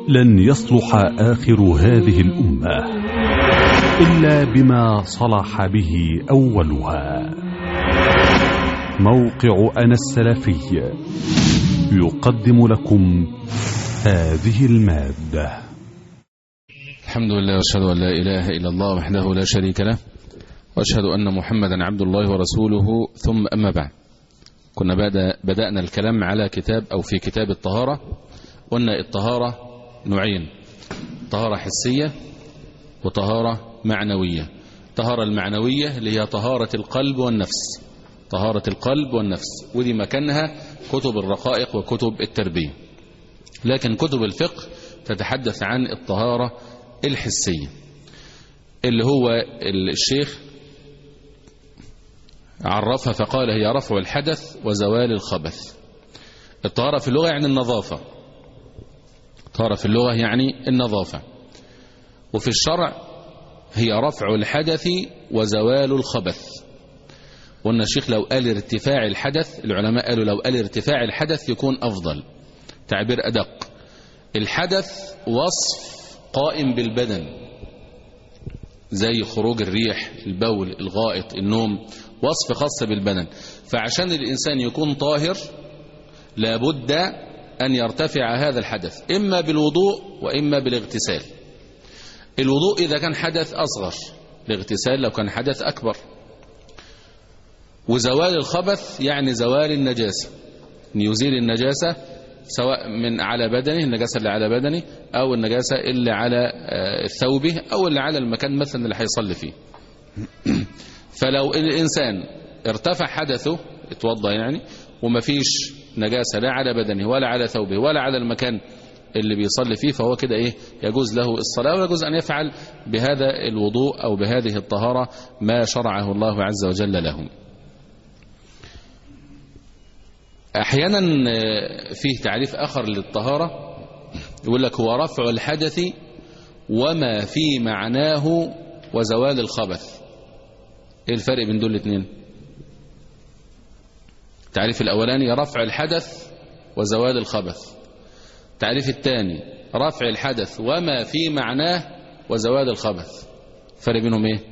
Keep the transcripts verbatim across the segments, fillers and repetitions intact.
لن يصلح آخر هذه الأمة إلا بما صلح به أولها. موقع أنا السلفي يقدم لكم هذه المادة. الحمد لله وأشهد أن لا إله إلا الله وحده لا شريك له، وأشهد أن محمدا عبد الله ورسوله، ثم أما بعد. كنا بدأنا الكلام على كتاب أو في كتاب الطهارة. قلنا الطهارة نوعين: طهارة حسية وطهارة معنوية. الطهارة المعنوية اللي هي طهارة القلب والنفس، طهارة القلب والنفس، ودي مكانها كتب الرقائق وكتب التربية. لكن كتب الفقه تتحدث عن الطهارة الحسية، اللي هو الشيخ عرفها فقال هي رفع الحدث وزوال الخبث. الطهارة في اللغة يعني النظافة، الطهارة في اللغة يعني النظافة، وفي الشرع هي رفع الحدث وزوال الخبث. قلنا الشيخ لو قال ارتفاع الحدث، العلماء قالوا لو قال ارتفاع الحدث يكون أفضل، تعبير أدق. الحدث وصف قائم بالبدن، زي خروج الريح، البول، الغائط، النوم، وصف خاص بالبدن. فعشان الإنسان يكون طاهر لابد أن يرتفع هذا الحدث، إما بالوضوء وإما بالاغتسال. الوضوء إذا كان حدث أصغر، الاغتسال لو كان حدث أكبر. وزوال الخبث يعني زوال النجاسة، أن يزيل النجاسة سواء من على بدنه، النجاسة اللي على بدنه، أو النجاسة اللي على ثوبه، أو اللي على المكان مثلا اللي هيصلي فيه. فلو الإنسان ارتفع حدثه، اتوضى يعني، وما فيش نجاسة لا على بدنه ولا على ثوبه ولا على المكان اللي بيصلي فيه، فهو كده ايه، يجوز له الصلاة، ويجوز أن يفعل بهذا الوضوء أو بهذه الطهارة ما شرعه الله عز وجل له. أحيانا فيه تعريف آخر للطهارة، يقول لك هو رفع الحدث وما في معناه وزوال الخبث. ايه الفرق بين دول الاثنين؟ التعريف الأولاني رفع الحدث وزوال الخبث، التعريف الثاني رفع الحدث وما في معناه وزوال الخبث. الفرق بينهم ايه؟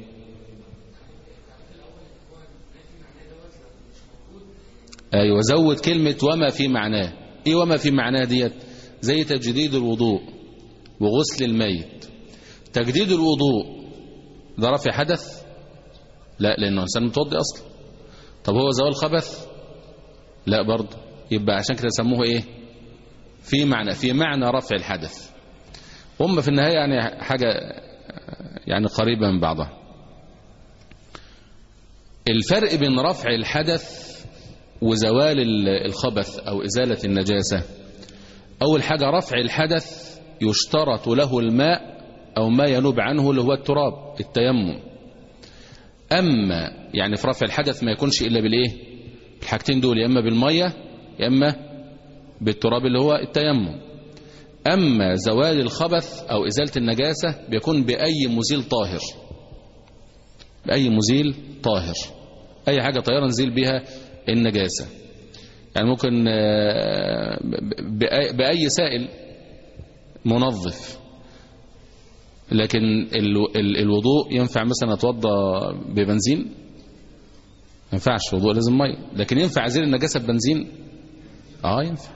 ايوه، زود كلمة وما في معناه. ايه وما في معناه ديت؟ زي تجديد الوضوء وغسل الميت. تجديد الوضوء ده رفع حدث؟ لا، لأنه إنسان متوضي أصلا. طب هو زوال خبث؟ لا برضه. يبقى عشان كده سموه ايه؟ في معنى، في معنى رفع الحدث. هم في النهاية يعني حاجة يعني قريبة من بعضها. الفرق بين رفع الحدث وزوال الخبث أو إزالة النجاسة: أول حاجة رفع الحدث يشترط له الماء أو ما ينوب عنه اللي هو التراب، التيمم. أما يعني في رفع الحدث ما يكونش إلا بالإيه؟ الحاجتين دول، يا إما بالمية يا إما بالتراب اللي هو التيمم. أما زوال الخبث أو إزالة النجاسة بيكون بأي مزيل طاهر، بأي مزيل طاهر، أي حاجة طاهرة نزيل بها النجاسة. يعني ممكن بأي سائل منظف. لكن الوضوء ينفع مثلا اتوضى ببنزين؟ ما ينفعش، الوضوء لازم ميه. لكن ينفع ازيل النجاسه ببنزين؟ اه ينفع.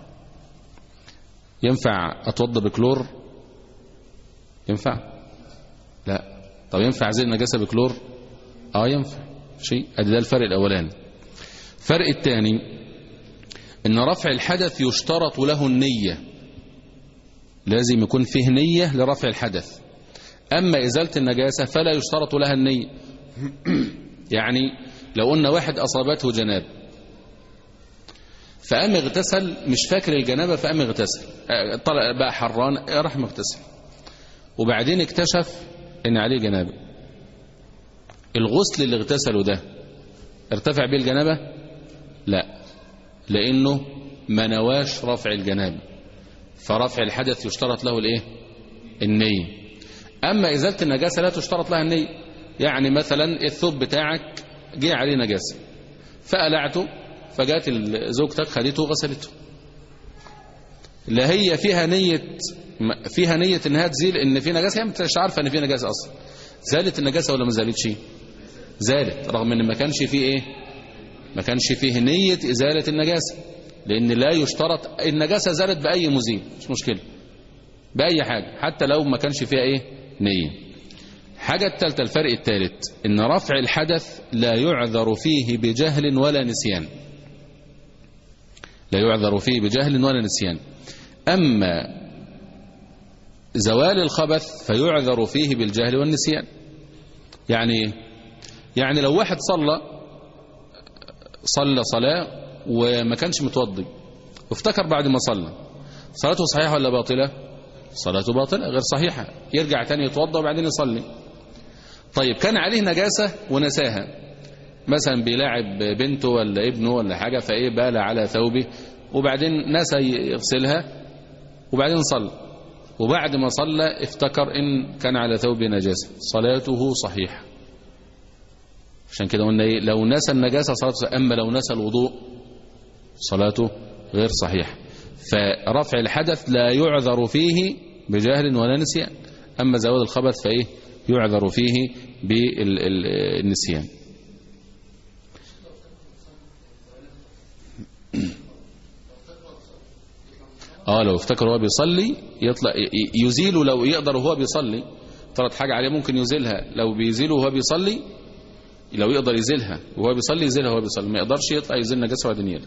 ينفع اتوضى بكلور؟ ينفع؟ لا. طب ينفع ازيل النجاسه بكلور؟ اه ينفع. شيء ادي ده الفرق الاولاني. الفرق الثاني ان رفع الحدث يشترط له النية، لازم يكون فيه نية لرفع الحدث. أما إزالة النجاسة فلا يشترط لها النية. يعني لو قلنا واحد أصابته جنابة فقام اغتسل، مش فاكر الجنابة فقام اغتسل، طلع بقى حران راح مغتسل، وبعدين اكتشف ان عليه جنابة، الغسل اللي اغتسله ده ارتفع به الجنابة؟ لا، لأنه ما نواش رفع الجنابة. فرفع الحدث يشترط له الايه؟ النية. أما إزالة النجاسة لا تشترط لها النية. يعني مثلا الثوب بتاعك جه عليه نجاسة فقلعته، فجات زوجتك خدته وغسلته، لا هي فيها نية فيها نية انها تزيل ان في نجاسة، هي مش عارفة ان في نجاسة اصلا. زالت النجاسة ولا ما زالتش؟ زالت، رغم ان ما كانش فيه ايه، ما كانش فيه نية ازالة النجاسة، لان لا يشترط. النجاسة زالت باي مزيل مش مشكلة، باي حاجة حتى لو ما كانش فيها ايه نية. حاجة الثالثة، الفرق الثالث، ان رفع الحدث لا يعذر فيه بجهل ولا نسيان، لا يعذر فيه بجهل ولا نسيان. اما زوال الخبث فيعذر فيه بالجهل والنسيان. يعني يعني لو واحد صلى صلى صلاة وما كانش متوضي وافتكر بعد ما صلى، صلاته صحيحة ولا باطلة؟ صلاته باطلة غير صحيحة، يرجع تاني يتوضى وبعدين يصلي. طيب كان عليه نجاسة ونساها، مثلا بيلاعب بنته ولا ابنه ولا حاجة، فايه بال على ثوبه وبعدين نسى يغسلها وبعدين صلى، وبعد ما صلى افتكر ان كان على ثوبه نجاسة، صلاته صحيحة. عشان كده قلنا ايه، لو نسى النجاسة صلاته صحيحة، اما لو نسى الوضوء صلاته غير صحيحة. فرفع الحدث لا يعذر فيه بجهل ولا نسيان، اما زوال الخبث فايه يعذر فيه بالنسيان. اه لو افتكر وهو بيصلي يطلع يزيله، لو يقدر وهو بيصلي، طلعت حاجة عليه ممكن يزيلها، لو بيزيله وهو بيصلي، لو يقدر يزيلها وهو بيصلي يزيلها وهو بيصلي، ما يقدرش يطلع يزيل نجاسة وبعدين يرجع.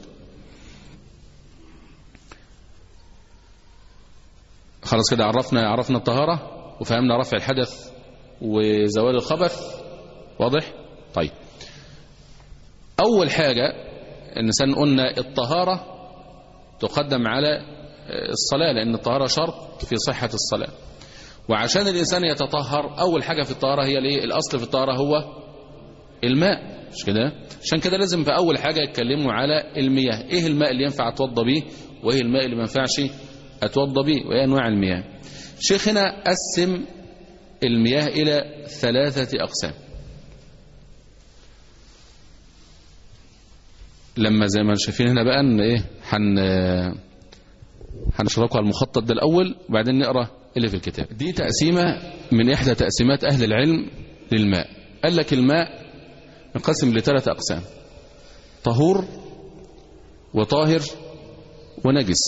خلاص كده عرفنا عرفنا الطهارة وفهمنا رفع الحدث وزوال الخبث، واضح؟ طيب أول حاجة الإنسان قلنا الطهارة تقدم على الصلاة، لأن الطهارة شرط في صحة الصلاة. وعشان الإنسان يتطهر أول حاجة في الطهارة هي الايه؟ الأصل في الطهارة هو الماء، مش كده؟ عشان كده لازم في أول حاجة يتكلموا على المياه، إيه الماء اللي ينفع أتوضى به وإيه الماء اللي ما ينفعش أتوضى به وإيه أنواع المياه. شيخنا قسم المياه إلى ثلاثة أقسام، لما زي ما شايفين هنا بقى ان ايه حن هنشرحه على المخطط ده الاول وبعدين نقرا اللي في الكتاب. دي تقسيمه من احدى تقسيمات اهل العلم للماء. قال لك الماء ينقسم لثلاث اقسام: طهور وطاهر ونجس.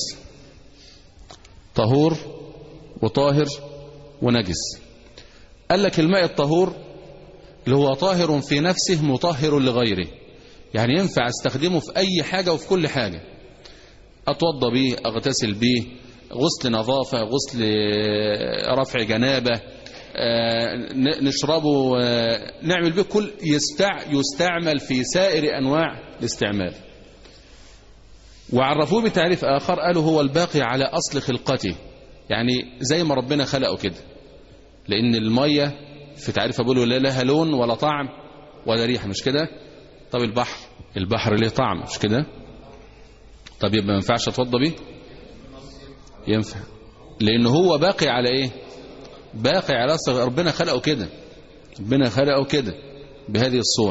طهور وطاهر ونجس. قال لك الماء الطهور اللي هو طاهر في نفسه مطهر لغيره، يعني ينفع استخدمه في اي حاجة وفي كل حاجة، اتوضى به، اغتسل به، غسل نظافة، غسل رفع جنابة، نشربه، نعمل به كل يستع يستعمل في سائر انواع الاستعمال. وعرفوه بتعريف اخر قالوا هو الباقي على اصل خلقته، يعني زي ما ربنا خلقه كده، لان المية في تعريف بيقولوا لا لها لون ولا طعم ولا ريحة، مش كده؟ طب البحر البحر ليه طعم، مش كده؟ طب يبقى ما ينفعش اتوضى بيه؟ ينفع، لان هو باقي على ايه؟ باقي على اصل ربنا خلقه كده، ربنا خلقه كده بهذه الصورة.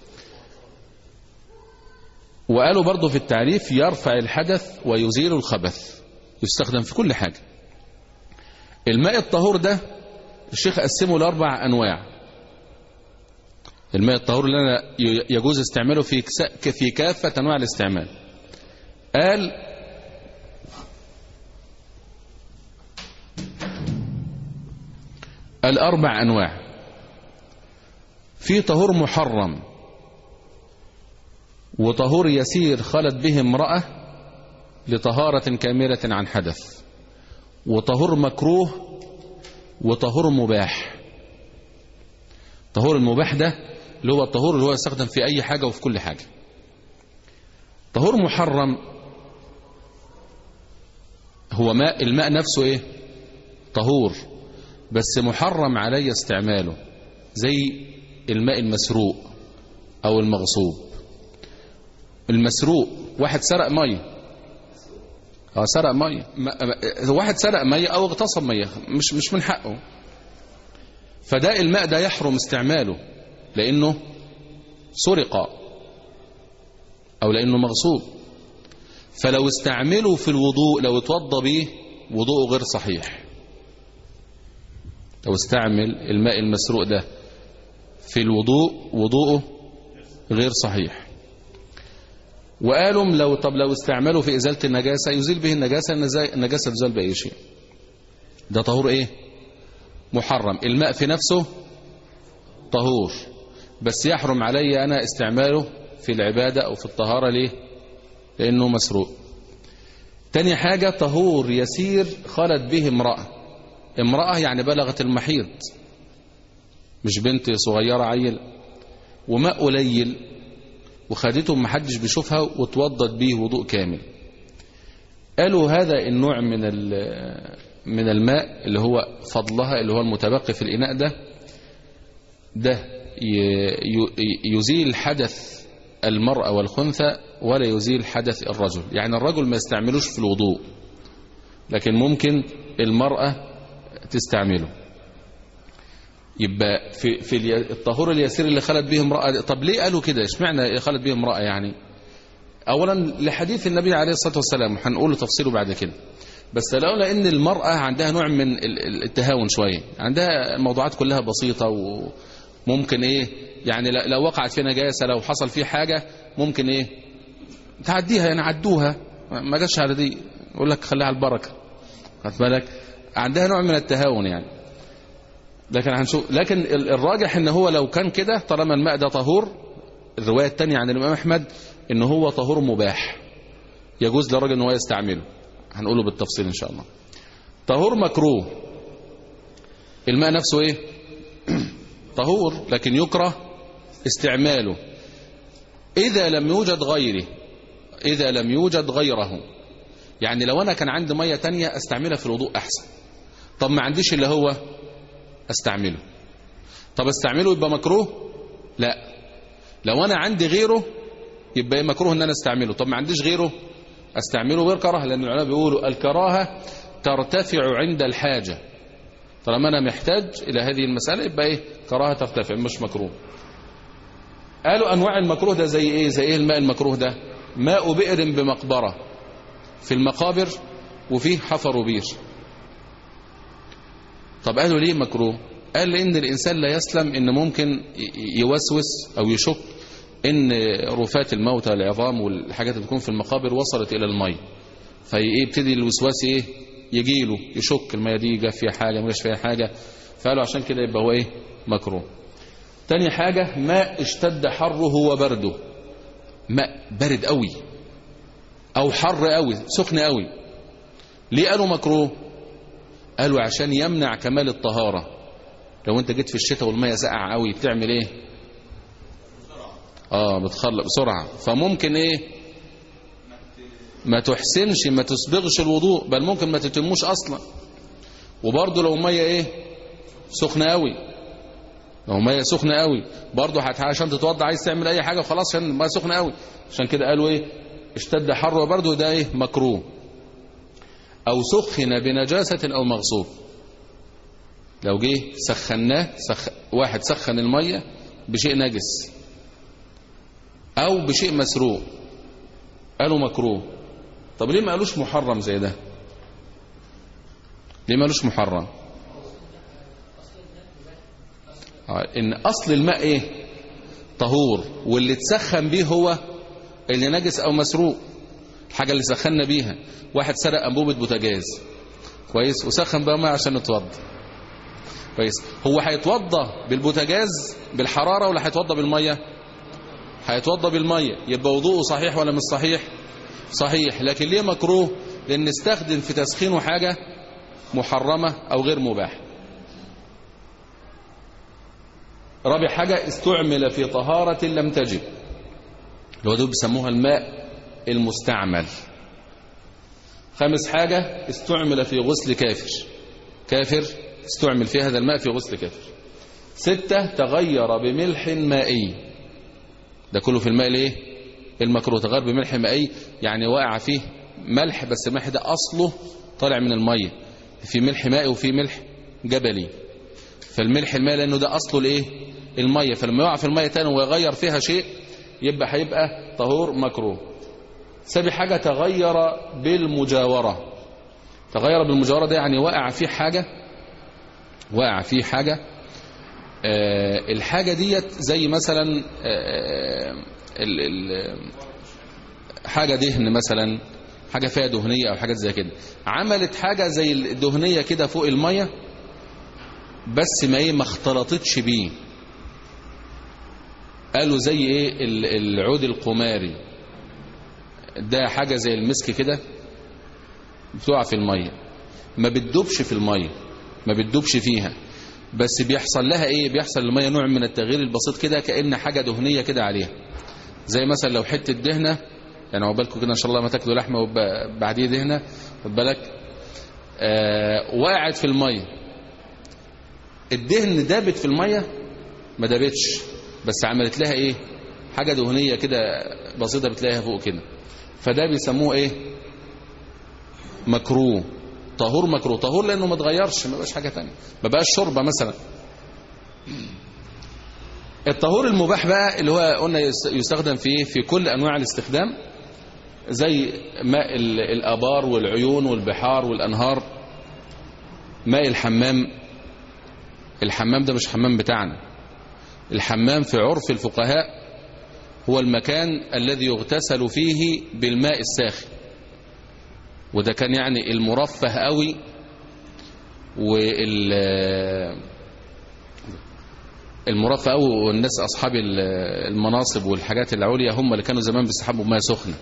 وقالوا برضو في التعريف يرفع الحدث ويزيل الخبث، يستخدم في كل حاجة. الماء الطهور ده الشيخ قسمه لأربع أنواع. الماء الطهور اللي أنا يجوز استعماله في في كافة أنواع الاستعمال. قال الأربع أنواع: في طهور محرم، وطهور يسير خلت به امرأة لطهارة كاملة عن حدث، وطهور مكروه، وطهور مباح. طهور المباح ده اللي هو الطهور اللي هو يستخدم في أي حاجة وفي كل حاجة. طهور محرم هو ماء، الماء نفسه ايه؟ طهور بس محرم علي استعماله، زي الماء المسروق او المغصوب. المسروق واحد سرق ميه، اه سرق ميه، واحد سرق ميه او اغتصب ميه، مش مش من حقه، فده الماء ده يحرم استعماله لانه سرق او لانه مغصوب. فلو استعمله في الوضوء لو اتوضى به وضوءه غير صحيح. لو استعمل الماء المسروق ده في الوضوء وضوءه غير صحيح. وقالوا لو طب لو استعمله في إزالة النجاسة يزيل به النجاسة، النجاسة تزال بأي شيء. ده طهور ايه؟ محرم. الماء في نفسه طهور، بس يحرم علي أنا استعماله في العبادة أو في الطهارة. ليه؟ لأنه مسروق. تاني حاجة طهور يسير خلت به امرأة. امرأة يعني بلغت المحيض، مش بنت صغيرة عيل، وماء قليل وخدته محدش بيشوفها وتوضت به وضوء كامل. قالوا هذا النوع من من الماء اللي هو فضلها اللي هو المتبقي في الإناء ده ده يزيل حدث المرأة والخنثى ولا يزيل حدث الرجل. يعني الرجل ما يستعملوش في الوضوء، لكن ممكن المرأة تستعمله. يبقى في في الطهور اليسير اللي خلت به امرأة. طب ليه قالوا كده؟ اشمعنى خلت به امرأة؟ يعني اولا لحديث النبي عليه الصلاة والسلام، هنقول تفصيله بعد كده. بس لولا ان المرأة عندها نوع من التهاون شوية، عندها الموضوعات كلها بسيطة وممكن ايه يعني لو وقعت في نجاسة لو حصل فيه حاجة ممكن ايه تعديها، يعني عدوها ما جاش على دي، يقول لك خليها على البركة. خد بالك؟ عندها نوع من التهاون يعني. لكن هنشوف، لكن الراجح ان هو لو كان كده طالما الماء ده طهور. الرواية الثانية عن الإمام أحمد ان هو طهور مباح يجوز للراجل ان هو يستعمله، هنقوله بالتفصيل ان شاء الله. طهور مكروه، الماء نفسه ايه؟ طهور لكن يكره استعماله اذا لم يوجد غيره، اذا لم يوجد غيره. يعني لو انا كان عندي مية تانية استعملها في الوضوء احسن، طب ما عنديش اللي هو استعمله. طب استعمله يبقى مكروه؟ لا. لو انا عندي غيره يبقى مكروه ان انا استعمله. طب ما عنديش غيره استعمله غير كراهه، لان العلماء بيقولوا الكراهه ترتفع عند الحاجه. طالما انا محتاج الى هذه المساله يبقى ايه؟ كراهه ترتفع مش مكروه. قالوا انواع المكروه ده زي ايه؟ زي ايه الماء المكروه ده؟ ماء بئر بمقبره، في المقابر وفيه حفر بير. طب قالوا ليه مكروه؟ قال لان الانسان لا يسلم ان ممكن يوسوس او يشك ان رفات الموتى العظام والحاجات اللي تكون في المقابر وصلت الى المي، فيبتدي الوسواس ايه يجيله، يشك الميه دي جا فيها حاجه ما جاش فيها حاجه. فقالوا عشان كده يبقى هو ايه؟ مكروه. تاني حاجه ماء اشتد حره وبرده، ماء برد قوي او حر قوي سخن قوي. ليه قالوا مكروه؟ قالوا عشان يمنع كمال الطهاره. لو انت جيت في الشتاء والميه ساقعه قوي بتعمل ايه؟ اه بتخلق بسرعه، فممكن ايه ما تحسنش ما تسبغش الوضوء، بل ممكن ما تتموش اصلا. وبرضه لو ميه ايه سخنه قوي، لو ميه سخنه قوي برضه عشان تتوضى عايز تعمل اي حاجه وخلاص عشان الميه سخنه قوي. عشان كده قالوا ايه؟ اشتد حره برضه ده ايه؟ مكروه. او سخن بنجاسه او مغصوب، لو جه سخناه سخ... واحد سخن الميه بشيء نجس او بشيء مسروق، قالوا مكروه. طب ليه ما قالوش محرم زي ده؟ ليه ما قالوش محرم؟ ان اصل الماء ايه؟ طهور، واللي تسخن به هو اللي نجس او مسروق. الحاجه اللي سخنا بيها، واحد سرق انبوبه بوتاجاز كويس وسخن بقى ماء عشان يتوضى كويس، هو هيتوضى بالبوتاجاز بالحراره ولا هيتوضى بالميه؟ هيتوضى بالميه. يبقى وضوءه صحيح ولا مش صحيح؟ صحيح. لكن ليه مكروه؟ لان استخدم في تسخينه حاجه محرمه او غير مباح. رابع حاجه استعمل في طهاره لم تجب، اللي هو دول بيسموها الماء المستعمل. خامس حاجه استعمل في غسل كافر، كافر استعمل في هذا الماء في غسل كافر. ستة تغير بملح مائي، ده كله في الماء الايه؟ المكروه. تغير بملح مائي يعني واقع فيه ملح، بس الملح ده اصله طالع من الميه، في ملح مائي وفي ملح جبلي. فالملح المائي لانه ده اصله الايه؟ الميه، فلما يقع في الميه تاني ويغير فيها شيء يبقى هيبقى طهور مكروه. سابي حاجة تغير بالمجاورة. تغير بالمجاورة ده يعني وقع فيه حاجة، وقع فيه حاجة آه الحاجة ديت زي مثلا آه ال ال حاجة دهن مثلا، حاجة فيها دهنية أو حاجات زي كده، عملت حاجة زي الدهنية كده فوق المية بس ما ايه ما اختلطتش بيه. قالوا زي ايه العود القماري ده، حاجة زي المسك كده بتقع في المية، ما بتدوبش في المية، ما بتدوبش فيها، بس بيحصل لها ايه، بيحصل للمية نوع من التغيير البسيط كده، كأن حاجة دهنية كده عليها. زي مثلا لو حتة دهنة، يعني عقبالكم كده ان شاء الله ما تاكلوا لحمة وبعديه دهنة، خد بالك آه وقعت في المية، الدهن دابت في المية ما دابتش، بس عملت لها ايه حاجة دهنية كده بسيطة بتلاقيها فوق كده، فده بيسموه ايه مكروه، طهور مكروه. طهور لانه ما اتغيرش، ما بقاش حاجة تانية، ما بقاش شوربة مثلا. الطهور المباح بقى اللي هو قلنا يستخدم في في كل انواع الاستخدام، زي ماء الابار والعيون والبحار والانهار، ماء الحمام. الحمام ده مش حمام بتاعنا، الحمام في عرف الفقهاء هو المكان الذي يغتسل فيه بالماء الساخن، وده كان يعني المرفه قوي، وال المرفه قوي، والناس اصحاب المناصب والحاجات العليا هم اللي كانوا زمان بيسحبوا بماء سخنه.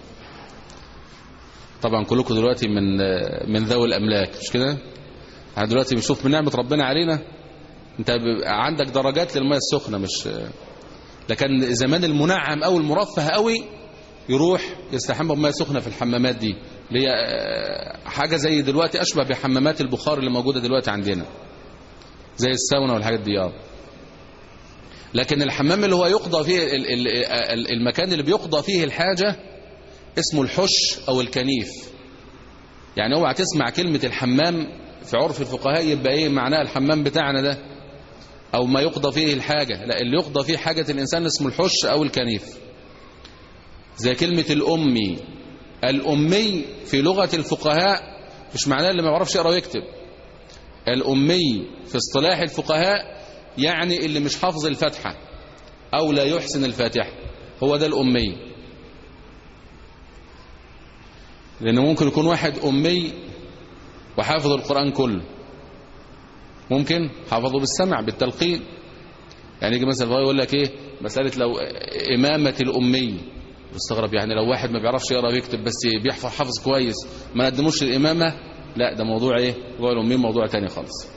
طبعا كلكم دلوقتي من من ذوي الاملاك، مش كده؟ احنا دلوقتي بنشوف من نعمه ربنا علينا، انت عندك درجات للماء السخنه، مش لكن زمان المنعم او المرفه قوي يروح يستحمى بماء سخنه في الحمامات دي، اللي هي حاجه زي دلوقتي اشبه بحمامات البخار اللي موجوده دلوقتي عندنا، زي الساونا والحاجات دي. اه لكن الحمام اللي هو يقضى فيه المكان اللي بيقضى فيه الحاجه اسمه الحش او الكنيف. يعني اوعى تسمع كلمه الحمام في عرف الفقهاء يبقى ايه معناه الحمام بتاعنا ده او ما يقضى فيه الحاجة، لا، اللي يقضى فيه حاجة الانسان اسمه الحش او الكنيف. زي كلمة الامي. الامي في لغة الفقهاء مش معناه اللي ما يعرفش يقرأ ويكتب، الامي في اصطلاح الفقهاء يعني اللي مش حافظ الفاتحة او لا يحسن الفاتحة، هو ده الامي. لانه ممكن يكون واحد امي وحافظ القرآن كله، ممكن حافظه بالسمع بالتلقين. يعني يجي مثلا يقول لك ايه مسألة لو إمامة الأمي، بستغرب يعني لو واحد ما بيعرفش يقرأ ويكتب بس بيحفظ حافظ كويس ما نقدموش الإمامة، لا ده موضوع ايه، موضوع الأمي موضوع تاني خالص.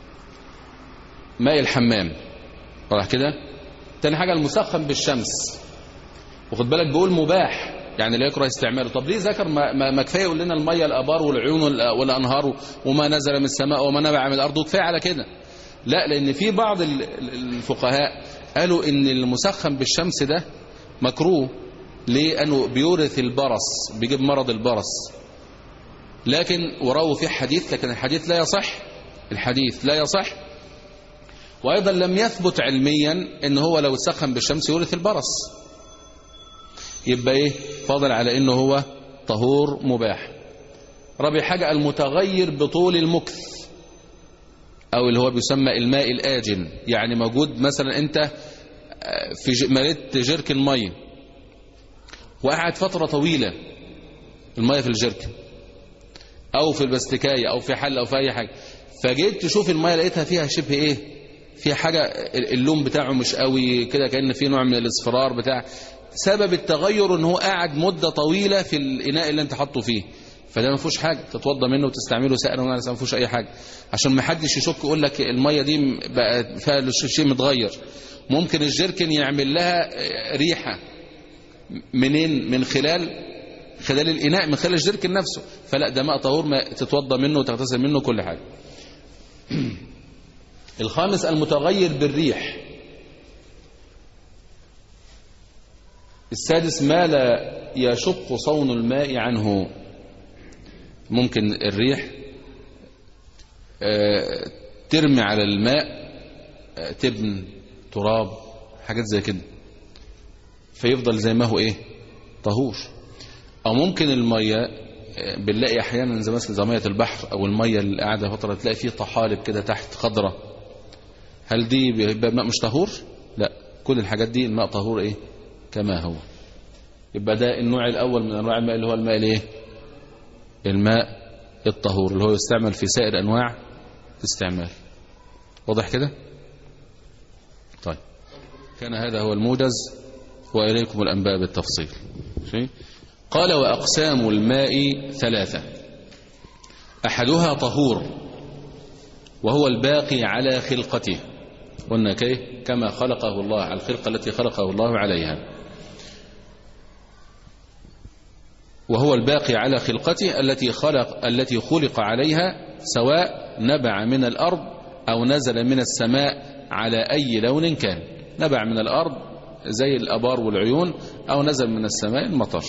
ماء الحمام واضح كده. تاني حاجة المسخن بالشمس، وخد بالك بيقول مباح يعني لا يكره استعماله. طب ليه ذكر ما, ما كفايه يقول لنا الميه الابار والعيون والانهار وما نزل من السماء وما نبع من الارض وكفايه على كده؟ لا، لان في بعض الفقهاء قالوا ان المسخن بالشمس ده مكروه. ليه؟ انه بيورث البرص، بيجيب مرض البرص. لكن وراوا في حديث، لكن الحديث لا يصح، الحديث لا يصح، وايضا لم يثبت علميا ان هو لو تسخن بالشمس يورث البرص. يبقى ايه فاضل على انه هو طهور مباح. رابع حاجة المتغير بطول المكث، او اللي هو بيسمى الماء الآجن. يعني موجود مثلا انت في مليت جركن ميه وقعد فترة طويلة الميه في الجركن او في البستكاية او في حل او في اي حاجة، فجيت تشوف الميه لقيتها فيها شبه ايه، فيها حاجة اللون بتاعه مش قوي كده، كأن فيه نوع من الاصفرار بتاع. سبب التغير ان هو قاعد مدة طويلة في الاناء اللي انت حطه فيه، فده ما فيهوش حاجة تتوضى منه وتستعمله سائلا ولا ما فيهوش اي حاجة، عشان ما حدش يشك يقول لك المية دي بقى فيها شيء متغير. ممكن الجركن يعمل لها ريحة منين؟ من خلال خلال الاناء، من خلال الجركن نفسه. فلا، ده ماء طهور ما تتوضى منه وتغتسل منه كل حاجة. الخامس المتغير بالريح. السادس ما لا يشق صون الماء عنه. ممكن الريح ترمي على الماء تبن تراب حاجات زي كده، فيفضل زي ما هو ايه طهور. أو ممكن المية بنلاقي أحيانا زي مثل زي مية البحر أو المية اللي قاعدة فترة تلاقي فيه طحالب كده تحت خضرة، هل دي بيبقى ماء مش طهور؟ لا، كل الحاجات دي الماء طهور إيه كما هو. يبقى ده النوع الأول من أنواع الماء اللي هو الماء الإيه؟ الماء الطهور اللي هو يستعمل في سائر أنواع الاستعمال. واضح كده؟ طيب، كان هذا هو الموجز وإليكم الأنباء بالتفصيل. قال وأقسام الماء ثلاثة، أحدها طهور وهو الباقي على خلقته، قلنا كيه كما خلقه الله على الخلقة التي خلقه الله عليها، وهو الباقي على خلقته التي خلق التي خلق عليها، سواء نبع من الأرض أو نزل من السماء على أي لون كان. نبع من الأرض زي الأبار والعيون، أو نزل من السماء المطر.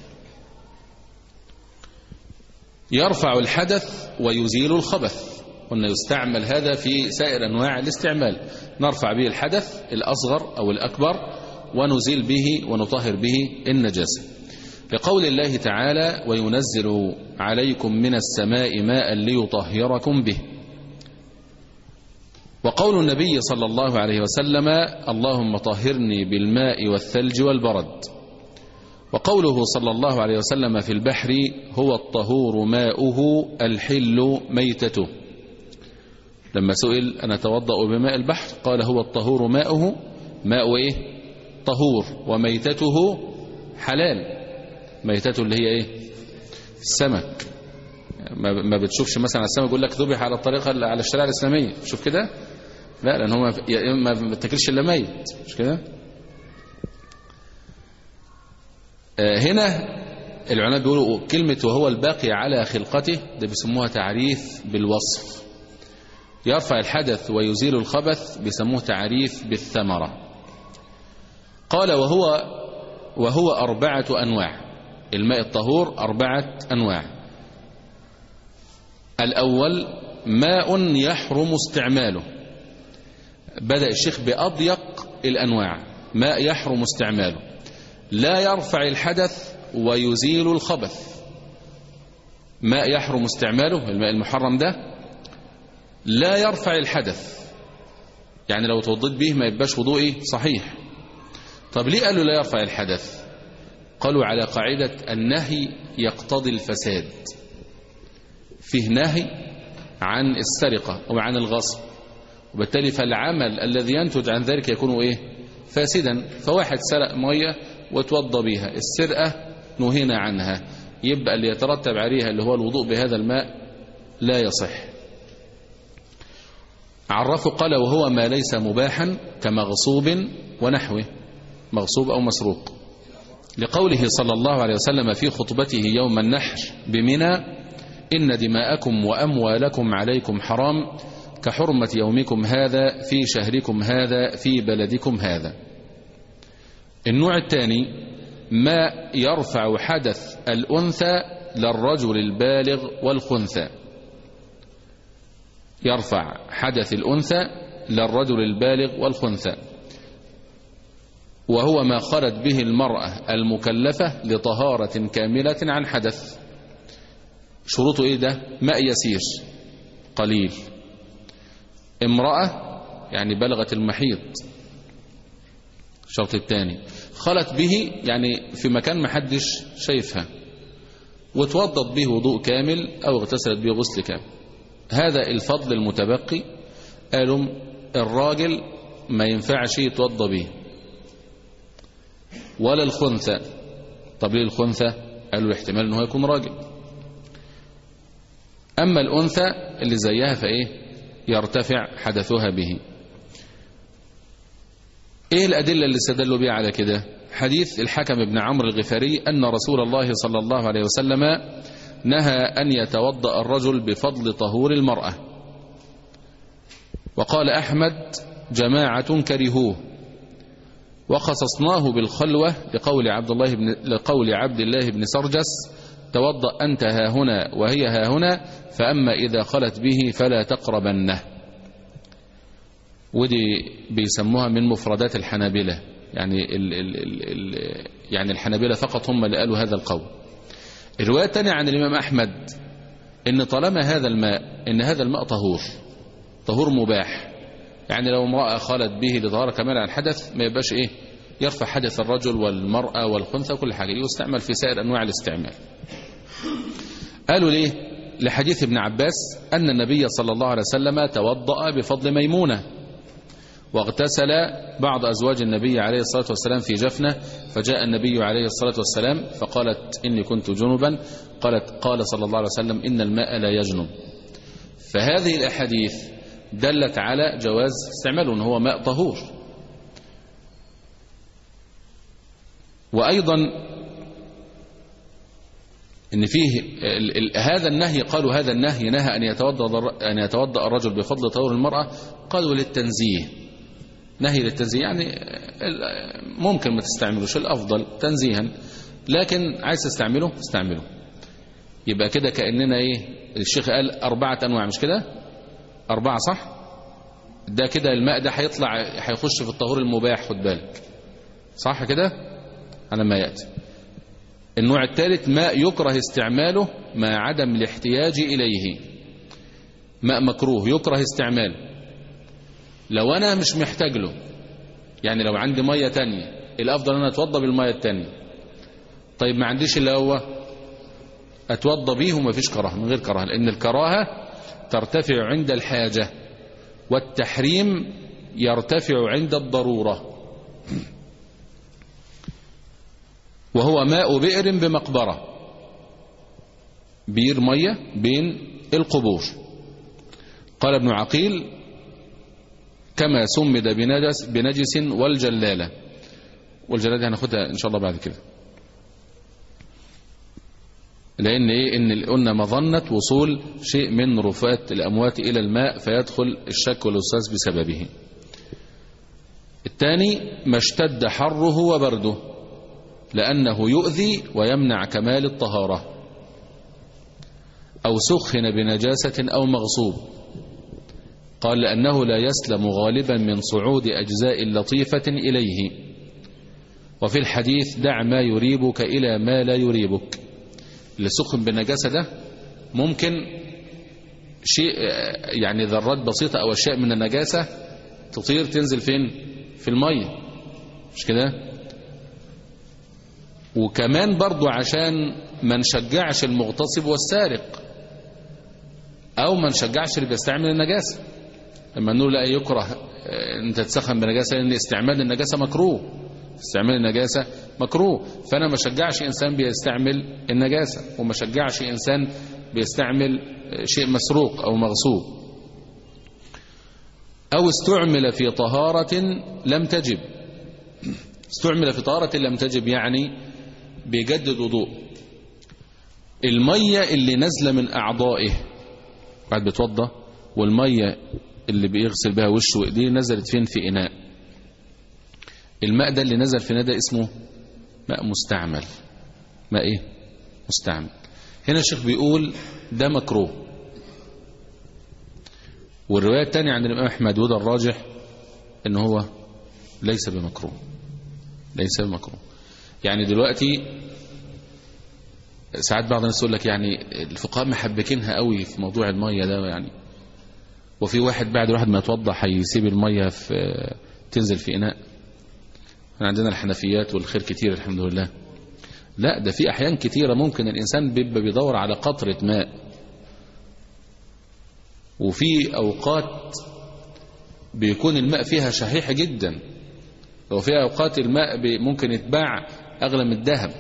يرفع الحدث ويزيل الخبث، قلنا يستعمل هذا في سائر أنواع الاستعمال، نرفع به الحدث الأصغر أو الأكبر ونزيل به ونطهر به النجاسة، لقول الله تعالى وينزل عليكم من السماء ماء ليطهركم به، وقول النبي صلى الله عليه وسلم اللهم طهرني بالماء والثلج والبرد، وقوله صلى الله عليه وسلم في البحر هو الطهور ماؤه الحل ميتته، لما سئل أنا أتوضأ بماء البحر قال هو الطهور ماؤه، ماء إيه؟ طهور، وميتته حلال. ميتته اللي هي إيه؟ السمك. ما بتشوفش مثلا السمك يقول لك ذبح على الطريقة على الشريعة الإسلامية، شوف كده؟ لا، لأن هو ما بتاكلش إلا ميت، مش كده؟ آه هنا العلماء بيقولوا كلمة وهو الباقي على خلقته ده بيسموها تعريف بالوصف. يرفع الحدث ويزيل الخبث بيسموه تعريف بالثمرة. قال وهو وهو أربعة أنواع، الماء الطهور أربعة أنواع. الأول ماء يحرم استعماله، بدأ الشيخ بأضيق الأنواع، ماء يحرم استعماله، لا يرفع الحدث ويزيل الخبث. ماء يحرم استعماله، الماء المحرم ده لا يرفع الحدث، يعني لو توضيت به ما يبقاش وضوئي صحيح. طب ليه قالوا لا يرفع الحدث؟ قالوا على قاعدة النهي يقتضي الفساد، فيه نهي عن السرقة وعن الغصب، وبالتالي فالعمل الذي ينتج عن ذلك يكون إيه؟ فاسدا. فواحد سرق مية وتوضى بها، السرقة نهينا عنها، يبقى اللي يترتب عليها اللي هو الوضوء بهذا الماء لا يصح. عرفوا قال وهو ما ليس مباحا كمغصوب ونحوه، مغصوب أو مسروق، لقوله صلى الله عليه وسلم في خطبته يوم النحر بمنى إن دماءكم وأموالكم عليكم حرام كحرمة يومكم هذا في شهركم هذا في بلدكم هذا. النوع الثاني ما يرفع حدث الأنثى للرجل البالغ والخنثى، يرفع حدث الأنثى للرجل البالغ والخنثى، وهو ما خلت به المرأة المكلفة لطهارة كاملة عن حدث. شروطه إيه ده؟ ماء يسير قليل، امرأة يعني بلغت المحيض، الشرط الثاني خلت به يعني في مكان محدش شايفها، وتوضت به وضوء كامل أو اغتسلت به غسل كامل. هذا الفضل المتبقي قالوا الراجل ما ينفعش يتوضى به ولا الخنثى. طب ليه الخنثى؟ قالوا الاحتمال انه يكون راجل. اما الانثى اللي زيها فايه يرتفع حدثها به. ايه الادله اللي استدلوا بها على كده؟ حديث الحكم بن عمرو الغفاري ان رسول الله صلى الله عليه وسلم نهى ان يتوضا الرجل بفضل طهور المراه، وقال احمد جماعه كرهوه، وخصصناه بالخلوة لقول عبد الله بن لقول عبد الله بن سرجس توضأ أنت ها هنا وهي ها هنا، فأما إذا خلت به فلا تقربنه. ودي بيسموها من مفردات الحنابلة، يعني ال ال ال ال يعني الحنابلة فقط هم اللي قالوا هذا القول. الرواية الثانية عن الإمام أحمد إن طالما هذا الماء إن هذا الماء طهور طهور مباح، يعني لو امرأة خالت به لطهارة كمال عن الحدث ما يبقاش إيه يرفع حدث الرجل والمرأة والخنثى وكل حاجة، يستعمل في سائر أنواع الاستعمال. قالوا ليه؟ لحديث ابن عباس أن النبي صلى الله عليه وسلم توضأ بفضل ميمونة، واغتسل بعض أزواج النبي عليه الصلاة والسلام في جفنة، فجاء النبي عليه الصلاة والسلام فقالت إني كنت جنبا، قالت قال صلى الله عليه وسلم إن الماء لا يجنب. فهذه الأحاديث دلت على جواز استعماله، أنه هو ماء طهور. وأيضا إن فيه ال ال هذا النهي، قالوا هذا النهي نهى أن يتوضأ أن يتوضأ الرجل بفضل طهور المرأة، قالوا للتنزيه، نهي للتنزيه، يعني ممكن ما تستعملوش، الأفضل تنزيها، لكن عايز تستعمله استعمله. يبقى كده كأننا إيه، الشيخ قال أربعة أنواع، مش كده؟ أربعة صح؟ ده كده الماء ده هيطلع هيخش في الطهور المباح، خد بالك صح كده على ما يأتي. النوع الثالث ماء يكره استعماله مع عدم الاحتياج إليه، ماء مكروه يكره استعماله لو أنا مش محتاج له، يعني لو عندي مية تانية الأفضل أنا أتوضى بالمية التانية، طيب ما عنديش إلا هو أتوضى به وما فيش كراهة، من غير كراهة، لأن الكراهة ترتفع عند الحاجة والتحريم يرتفع عند الضرورة. وهو ماء بئر بمقبرة، بير مية بين القبور. قال ابن عقيل كما سمد بنجس, بنجس والجلالة، والجلالة هناخدها إن شاء الله بعد كده، لأن إيه إن قلنا مظنة وصول شيء من رفات الأموات إلى الماء فيدخل الشك والوسواس بسببه. الثاني ما اشتد حره وبرده، لأنه يؤذي ويمنع كمال الطهارة، أو سخن بنجاسة أو مغصوب، قال لأنه لا يسلم غالبا من صعود أجزاء لطيفة إليه. وفي الحديث دع ما يريبك إلى ما لا يريبك، اللي سخن بالنجاسة ده ممكن شيء يعني ذرات بسيطة أو أشياء من النجاسة تطير تنزل فين؟ في المية، مش كده؟ وكمان برضو عشان ما نشجعش المغتصب والسارق، أو ما نشجعش اللي بيستعمل النجاسة. لما نقول لا يكره أنت تسخن بنجاسة، لأن استعمال النجاسة مكروه، استعمال النجاسة مكروه، فأنا ما شجعش إنسان بيستعمل النجاسة، وما شجعش إنسان بيستعمل شيء مسروق أو مغصوب. أو استعمل في طهارة لم تجب، استعمل في طهارة لم تجب يعني بيجدد وضوء. المية اللي نزل من أعضائه بعد بيتوضى، والمية اللي بيغسل بها وشه وإيديه نزلت فين؟ في إناء. الماء ده اللي نزل في إناء ده اسمه ماء مستعمل، ماء إيه؟ مستعمل. هنا الشيخ بيقول ده مكروه. والرواية الثانية عند الإمام أحمد وده الراجح إن هو ليس بمكروه، ليس بمكروه. يعني دلوقتي ساعات بعض الناس يقول لك يعني الفقهاء محبكينها قوي في موضوع المية ده، يعني وفي واحد بعد واحد ما يتوضى هيسيب المية في تنزل في إناء. احنا عندنا الحنفيات والخير كتير الحمد لله. لا، ده في أحيان كتيرة ممكن الإنسان بيبقى بيدور على قطرة ماء، وفي أوقات بيكون الماء فيها شحيح جدا، وفي أوقات الماء ممكن يتباع أغلى من الذهب.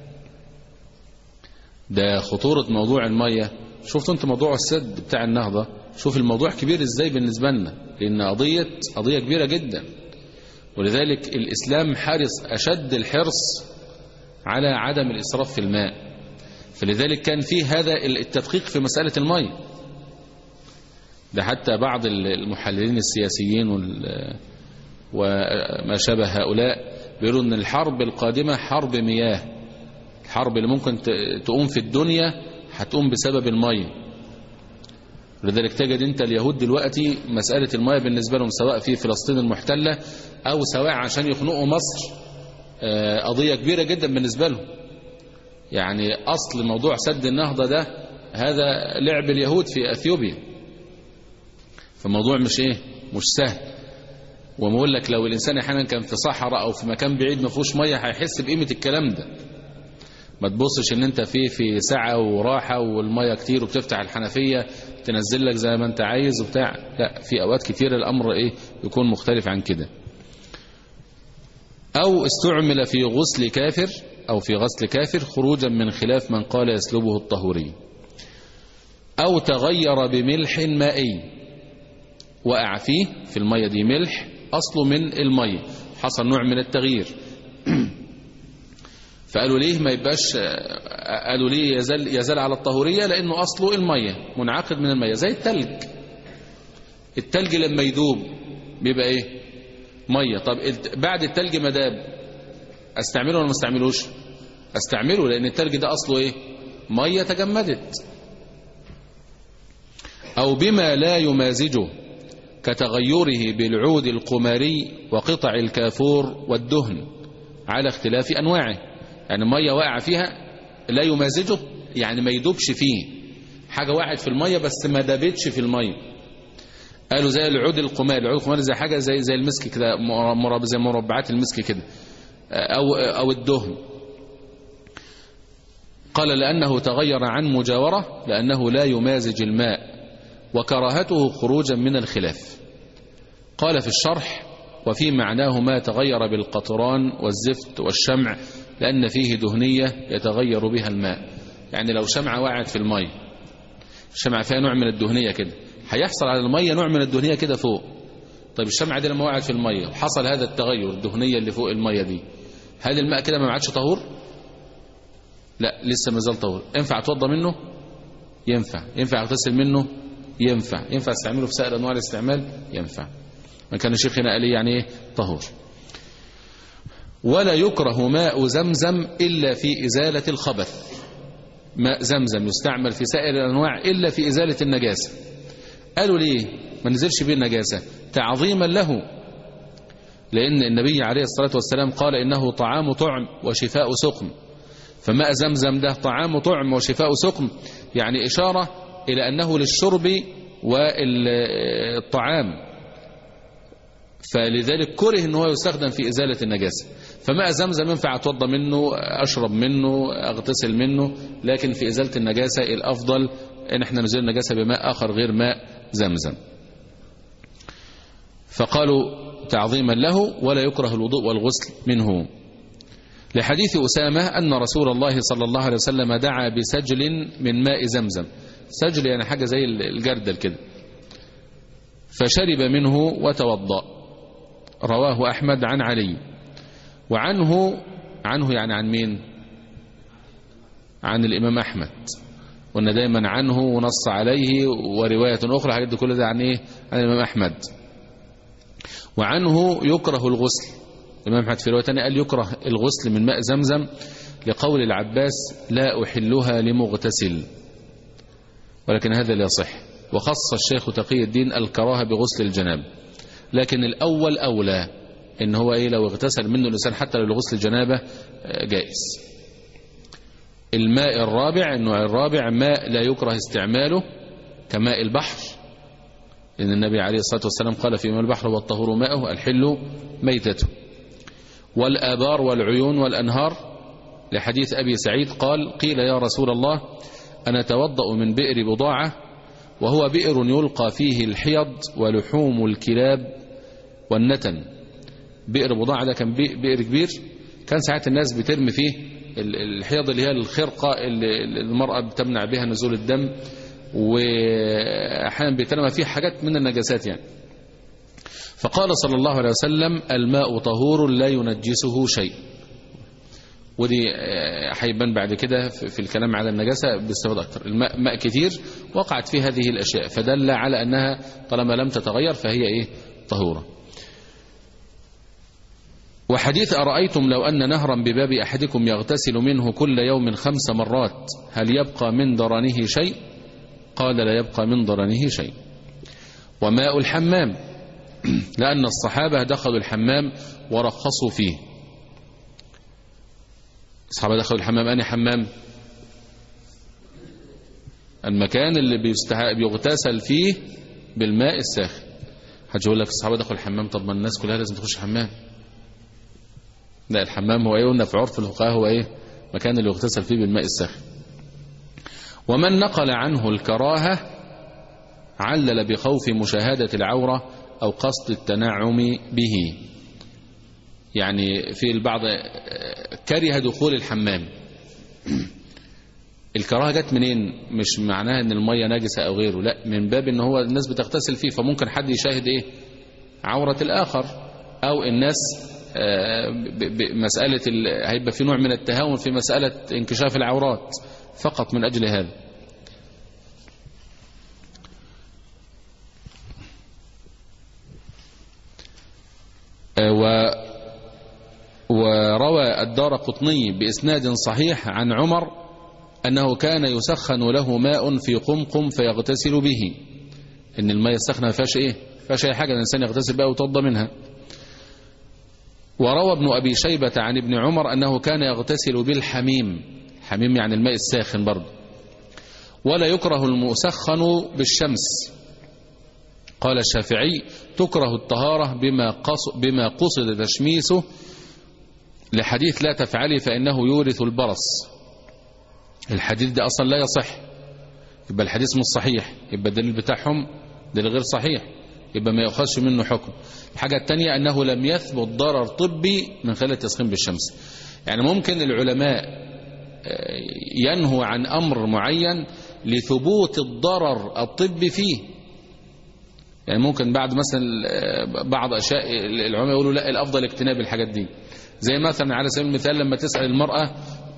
ده خطورة موضوع المية. شفتوا انت موضوع السد بتاع النهضة، شوف الموضوع كبير ازاي بالنسبة لنا، لأن قضية قضية كبيرة جدا. ولذلك الإسلام حرص أشد الحرص على عدم الإسراف في الماء، فلذلك كان فيه هذا التدقيق في مسألة المية. ده حتى بعض المحللين السياسيين وما شابه هؤلاء بيقولوا ان الحرب القادمة حرب مياه، الحرب اللي ممكن تقوم في الدنيا هتقوم بسبب المية. لذلك تجد انت اليهود دلوقتي مسألة المياه بالنسبة لهم، سواء في فلسطين المحتلة او سواء عشان يخنقوا مصر، قضية كبيرة جدا بالنسبة لهم. يعني أصل موضوع سد النهضة ده هذا لعب اليهود في أثيوبيا، فالموضوع مش إيه مش سهل. ومقول لك لو الإنسان أحيانا كان في صحراء أو في مكان بعيد ما فيهوش مية هيحس بقيمة الكلام ده. ما تبصش ان انت فيه في سعة وراحة والمية كتير وبتفتح الحنفية تنزل لك زي ما انت عايز وبتاع، لا، في اوقات كتير الامر ايه يكون مختلف عن كده. او استعمل في غسل كافر او في غسل كافر خروجا من خلاف من قال يسلبه الطهوري. او تغير بملح مائي، وقع فيه في المية دي ملح اصله من المية، حصل نوع من التغيير فقالوا ليه ما يبقاش، قالوا ليه يزال, يزال على الطهورية لأنه أصله المية منعقد من المية زي التلج. التلج لما يدوب بيبقى إيه مية. طب بعد التلج ما داب أستعمله ولا ما استعملوش؟ أستعمله لأن التلج ده أصله إيه مية تجمدت. أو بما لا يمازجه كتغيره بالعود القماري وقطع الكافور والدهن على اختلاف أنواعه. يعني مية واقعة فيها لا يمازجه يعني ما يدوبش فيه، حاجة وقعت في المية بس ما دابتش في المية. قالوا زي العود القماري، العود القماري زي حاجة زي زي المسك كده، زي مربعات المسك كده، أو أو الدهن. قال لأنه تغير عن مجاورة لأنه لا يمازج الماء، وكراهته خروجا من الخلاف. قال في الشرح وفي معناه ما تغير بالقطران والزفت والشمع لأن فيه دهنية يتغير بها الماء. يعني لو شمعة وقعت في المية، الشمعة فيها نوع من الدهنية كده، هيحصل على المية نوع من الدهنية كده فوق. طيب الشمعة دي لما وقعت في المية وحصل هذا التغير الدهنية اللي فوق المية دي، هل الماء كده ما عادش طهور؟ لا، لسه ما زال طهور. ينفع اتوضى منه؟ ينفع. ينفع اغتسل منه؟ ينفع. ينفع استعمله في سائر انواع الاستعمال؟ ينفع. ما كان الشيخ هنا قال يعني ايه طهور. ولا يكره ماء زمزم إلا في إزالة الخبث. ماء زمزم يستعمل في سائر الأنواع إلا في إزالة النجاسة. قالوا ليه ما نزلش به النجاسة؟ تعظيما له، لأن النبي عليه الصلاة والسلام قال إنه طعام طعم وشفاء سقم. فماء زمزم ده طعام طعم وشفاء سقم، يعني إشارة إلى أنه للشرب والطعام، فلذلك كره أنه يستخدم في إزالة النجاسة. فماء زمزم ينفع أتوضى منه، أشرب منه، أغتسل منه، لكن في إزالة النجاسة الأفضل أن احنا نزيل النجاسة بماء آخر غير ماء زمزم. فقالوا تعظيما له ولا يكره الوضوء والغسل منه، لحديث أسامة أن رسول الله صلى الله عليه وسلم دعا بسجل من ماء زمزم. سجل يعني حاجة زي الجردل كده، فشرب منه وتوضأ. رواه أحمد عن علي. وعنه عنه يعني عن مين؟ عن الإمام أحمد. وأن دايما عنه ونص عليه، ورواية أخرى حاجات كل ده عن إيه؟ عن الإمام أحمد. وعنه يكره الغسل. الإمام أحمد في رواية ثانية قال يكره الغسل من ماء زمزم لقول العباس لا أحلها لمغتسل، ولكن هذا لا يصح. وخص الشيخ تقي الدين الكراهة بغسل الجناب، لكن الأول أولى إن هو إيه لو اغتسل منه الإنسان حتى لو لغسل الجنابة جائز. الماء الرابع، النوع الرابع، ماء لا يكره استعماله كماء البحر، لأن النبي عليه الصلاة والسلام قال في ماء البحر والطهور ماءه الحل ميتته. والآبار والعيون والأنهار، لحديث أبي سعيد قال قيل يا رسول الله أنا توضأ من بئر بضاعة وهو بئر يلقى فيه الحيض ولحوم الكلاب والنتن. بئر بضاعة ده كان بئر كبير، كان ساعات الناس بترمي فيه الحيض اللي هي الخرقة اللي المرأة بتمنع بها نزول الدم، وأحيانا بيترمى فيه حاجات من النجاسات يعني. فقال صلى الله عليه وسلم الماء طهور لا ينجسه شيء. ودي هيبان بعد كده في الكلام على النجاسة باستفاضة أكثر. الماء ماء كثير وقعت فيه هذه الأشياء، فدل على أنها طالما لم تتغير فهي إيه طهورة. وحديث أرأيتم لو أن نهرا بباب أحدكم يغتسل منه كل يوم خمس مرات هل يبقى من درنه شيء؟ قال لا يبقى من درنه شيء. وماء الحمام، لأن الصحابة دخلوا الحمام ورخصوا فيه، الصحابة دخلوا الحمام، أنهي حمام؟ المكان اللي بيغتسل فيه بالماء الساخن. حد يقول لك الصحابة دخلوا الحمام، طب ما الناس كلها لازم تخش حمام. لا، الحمام هو ايه؟ قلنا في عرف الفقهاء هو ايه؟ مكان اللي يغتسل فيه بالماء الساخن. ومن نقل عنه الكراهة علل بخوف مشاهدة العورة أو قصد التنعم به. يعني في البعض كره دخول الحمام. الكراهة جت منين؟ مش معناها ان المية نجسة او غيره، لا، من باب ان هو الناس بتغتسل فيه، فممكن حد يشاهد ايه؟ عورة الآخر، او الناس مسألة هيبقى في نوع من التهاون في مسألة انكشاف العورات فقط من أجل هذا. و وروى الدارقطني بإسناد صحيح عن عمر أنه كان يسخن له ماء في قمقم فيغتسل به. إن الماء السخنة ما فيهاش إيه؟ ما فيهاش أي حاجة، الإنسان يغتسل بها ويتوضأ منها. وروى ابن أبي شيبة عن ابن عمر أنه كان يغتسل بالحميم. حميم يعني الماء الساخن برضه. ولا يكره المسخن بالشمس. قال الشافعي تكره الطهارة بما قصد, بما قصد تشميسه لحديث لا تفعلي فإنه يورث البرص. الحديث ده أصلا لا يصح، يبقى الحديث مش صحيح، يبقى الدليل بتاعهم دليل غير صحيح، يبقى ما يأخذش منه حكم. الحاجة الثانية أنه لم يثبت ضرر طبي من خلال التسخين بالشمس. يعني ممكن العلماء ينهوا عن أمر معين لثبوت الضرر الطبي فيه. يعني ممكن بعد مثلا بعض أشياء العلماء يقولوا لا، الأفضل اجتناب الحاجات دي. زي مثلا على سبيل المثال لما تسأل المرأة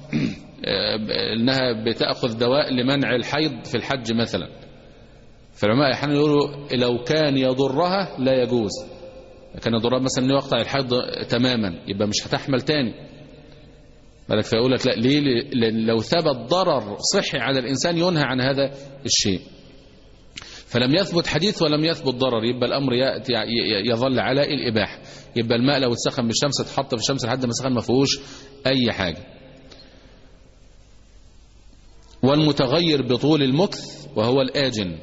انها بتأخذ دواء لمنع الحيض في الحج مثلا، فالعلماء احيانا يقولوا لو كان يضرها لا يجوز. كان يضرها مثلا انه يقطع الحيض تماما، يبقى مش هتحمل تاني بالك. فيقول لك لا، ليه؟ لأن لو ثبت ضرر صحي على الإنسان ينهى عن هذا الشيء. فلم يثبت حديث ولم يثبت ضرر، يبقى الأمر يظل على الإباحة. يبقى الماء لو اتسخن بالشمس اتحط في الشمس لحد ما سخن ما فيهوش أي حاجة. والمتغير بطول المكث وهو الآجن،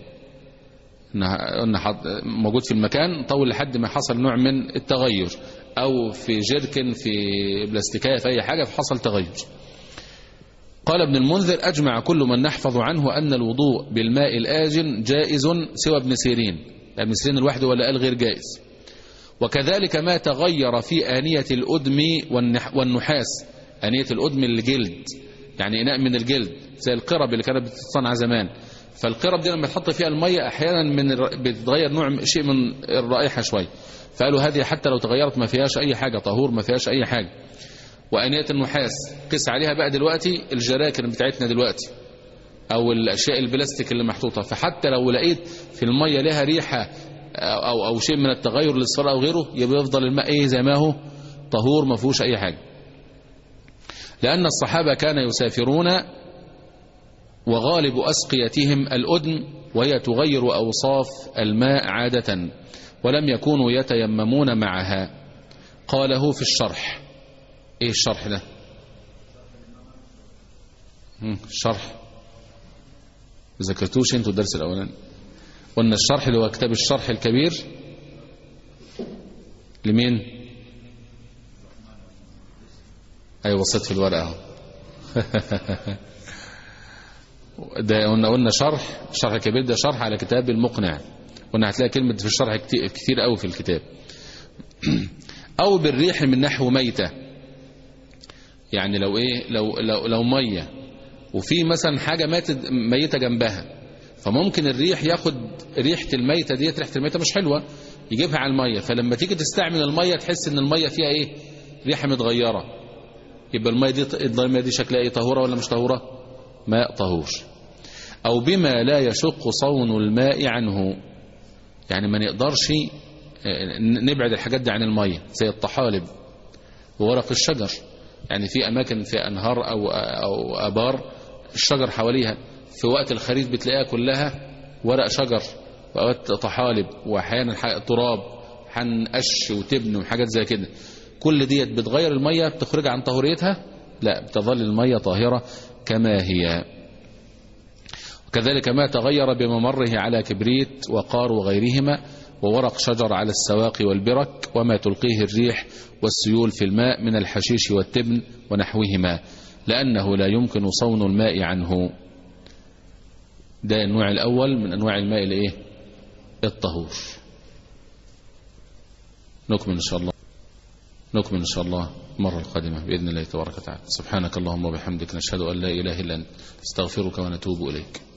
موجود في المكان طول لحد ما حصل نوع من التغير، أو في جركن في بلاستيكاية في أي حاجة فحصل تغير. قال ابن المنذر أجمع كل من نحفظ عنه أن الوضوء بالماء الآجن جائز سوى ابن سيرين. ابن سيرين الواحد ولا قال غير جائز. وكذلك ما تغير في آنية الأدم والنحاس. آنية الأدم الجلد، يعني إناء من الجلد زي القرب اللي كانت بتتصنع زمان. فالقرب دي لما تحط فيها المية أحيانا من بتتغير نوع شيء من الرائحة شوي، فقالوا هذه حتى لو تغيرت ما فيهاش أي حاجة، طهور ما فيهاش أي حاجة. وآنية النحاس قس عليها بقى دلوقتي الجراكن بتاعتنا دلوقتي أو الأشياء البلاستيك اللي محطوطة، فحتى لو لقيت في المية لها ريحة أو, أو شيء من التغير للصلاة أو غيره، يبقى يفضل الماء إيه زي ما هو طهور ما فيهوش أي حاجة. لأن الصحابة كانوا يسافرون وغالب أسقيتهم الأدم وهي تغير أوصاف الماء عادة، ولم يكونوا يتيممون معها. قاله في الشرح. ايه الشرح ده؟ الشرح ذكرتوش انتوا الدرس الاولاني؟ قلنا الشرح اللي هو كتاب الشرح الكبير لمين؟ ايوه بصيت في الورقه اهو. ده قلنا قلنا شرح الشرح الكبير ده شرح على كتاب المقنع. قلنا هتلاقي كلمه في الشرح كتير كتير قوي في الكتاب. او بالريح من نحو ميته، يعني لو ايه لو لو لو ميه وفي مثلا حاجه ماتت ميته جنبها، فممكن الريح ياخد ريحه الميته ديت، ريحه الميته مش حلوه، يجيبها على الميه، فلما تيجي تستعمل الميه تحس ان الميه فيها ايه؟ ريحه متغيره. يبقى الميه دي الميه دي شكلها ايه؟ طهوره ولا مش طهوره؟ ماء طهور. او بما لا يشق صون الماء عنه، يعني ما نقدرش نبعد الحاجات دي عن الميه، زي الطحالب وورق الشجر. يعني في أماكن في أنهار أو, أو أبار الشجر حواليها، في وقت الخريف بتلاقيها كلها ورق شجر ووقت طحالب وأحيانا تراب حن قش وتبن وحاجات زي كده. كل ديت بتغير المية، بتخرج عن طهوريتها؟ لا، تظل المية طاهرة كما هي. وكذلك ما تغير بممره على كبريت وقار وغيرهما وورق شجر على السواق والبرك وما تلقيه الريح والسيول في الماء من الحشيش والتبن ونحوهما، لأنه لا يمكن صون الماء عنه. ده النوع الأول من أنواع الماء الإيه؟ الطهور. نكمل إن شاء الله نكمل إن شاء الله المرة القادمة بإذن الله تبارك وتعالى. سبحانك اللهم وبحمدك، نشهد أن لا إله إلا أنت، نستغفرك ونتوب إليك.